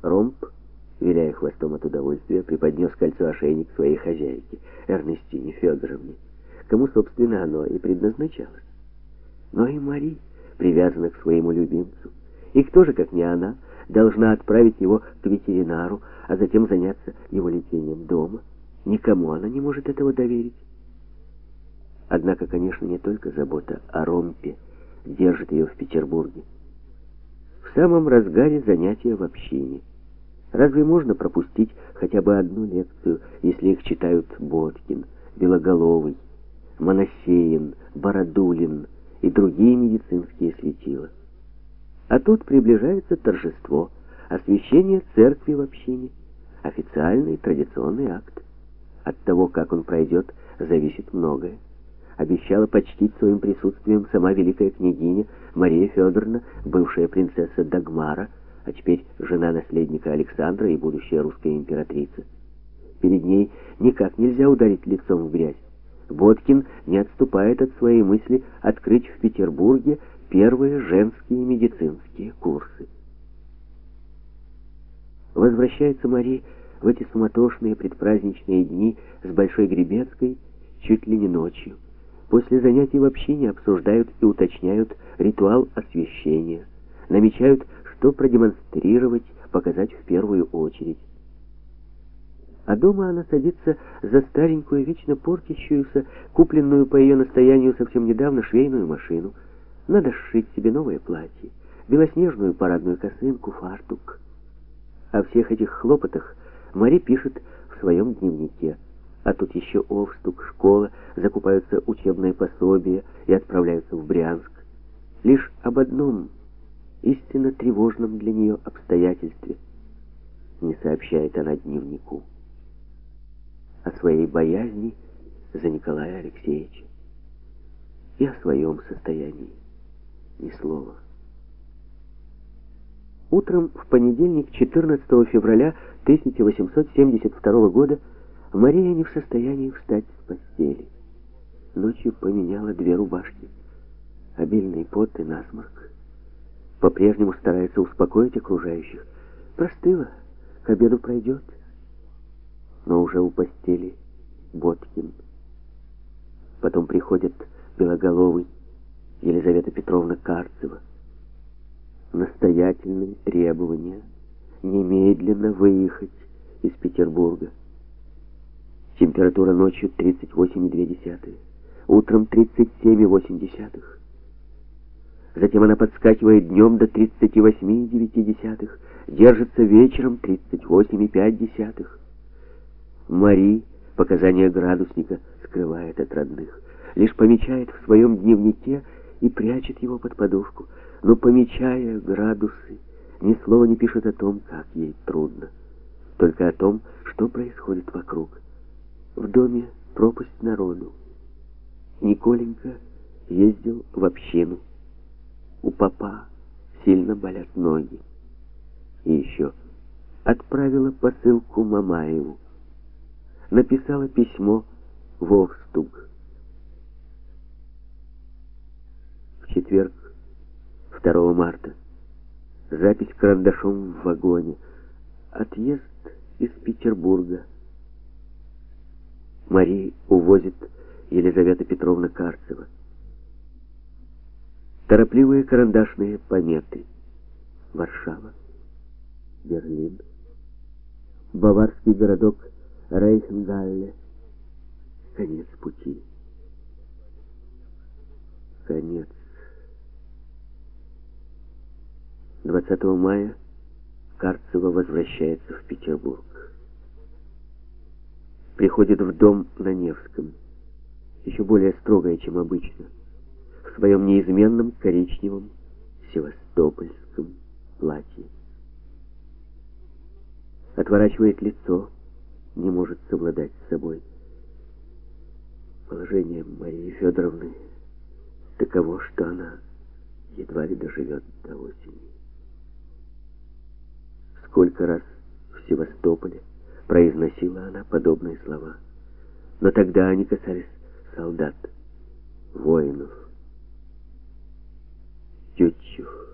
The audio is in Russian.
Ромб, виляя хвостом от удовольствия, преподнес кольцо-ошейник своей хозяйке, Эрнестине Федоровне, кому, собственно, оно и предназначалось. Но и Мари привязана к своему любимцу, и кто же, как не она, должна отправить его к ветеринару, а затем заняться его лечением дома? Никому она не может этого доверить. Однако, конечно, не только забота о Ромпе держит ее в Петербурге. В самом разгаре занятия в общине. Разве можно пропустить хотя бы одну лекцию, если их читают Боткин, Белоголовый, Моносеин, Бородулин и другие медицинские светила? А тут приближается торжество, освящение церкви в общине, официальный традиционный акт. От того, как он пройдет, зависит многое. Обещала почтить своим присутствием сама великая княгиня Мария Федоровна, бывшая принцесса Дагмара, а теперь жена наследника Александра и будущая русская императрица. Перед ней никак нельзя ударить лицом в грязь. Боткин не отступает от своей мысли открыть в Петербурге первые женские медицинские курсы. Возвращается Мария в эти суматошные предпраздничные дни с Большой Гребецкой чуть ли не ночью. После занятий в общине обсуждают и уточняют ритуал освящения, намечают, что продемонстрировать, показать в первую очередь. А дома она садится за старенькую, вечно портящуюся, купленную по ее настоянию совсем недавно швейную машину. Надо сшить себе новое платье, белоснежную парадную косынку, фартук. О всех этих хлопотах Мари пишет в своем дневнике. А тут еще Овстук, школа, закупаются учебные пособия и отправляются в Брянск. Лишь об одном, истинно тревожном для нее обстоятельстве не сообщает она дневнику: о своей боязни за Николая Алексеевича и о своем состоянии ни слова. Утром в понедельник, 14 февраля 1872 года, Мария не в состоянии встать с постели. Ночью поменяла 2 рубашки. Обильный пот и насморк. По-прежнему старается успокоить окружающих. Простыла, к обеду пройдет. Но уже у постели Боткин. Потом приходят Белоголовый, Елизавета Петровна Карцева. Настоятельные требования немедленно выехать из Петербурга. Температура ночью 38,2, утром 37,8. Затем она подскакивает днем до 38,9, держится вечером 38,5. Мари показания градусника скрывает от родных, лишь помечает в своем дневнике и прячет его под подушку. Но, помечая градусы, ни слова не пишет о том, как ей трудно, только о том, что происходит вокруг. В доме пропасть народу. Николенька ездил в общину. У папа сильно болят ноги. И еще отправила посылку Мамаеву. Написала письмо в Овстуг. В четверг, 2 марта, запись карандашом в вагоне. Отъезд из Петербурга. Марии увозит Елизавета Петровна Карцева. Торопливые карандашные пометы. Варшава, Берлин, баварский городок Рейхенгалле. Конец пути. Конец. 20 мая Карцева возвращается в Петербург. Приходит в дом на Невском, еще более строгая, чем обычно, в своем неизменном коричневом севастопольском платье. Отворачивает лицо, не может совладать с собой. Положение Марии Федоровны таково, что она едва ли доживет до осени. Сколько раз в Севастополе произносила она подобные слова. Но тогда они касались солдат, воинов. Тютчев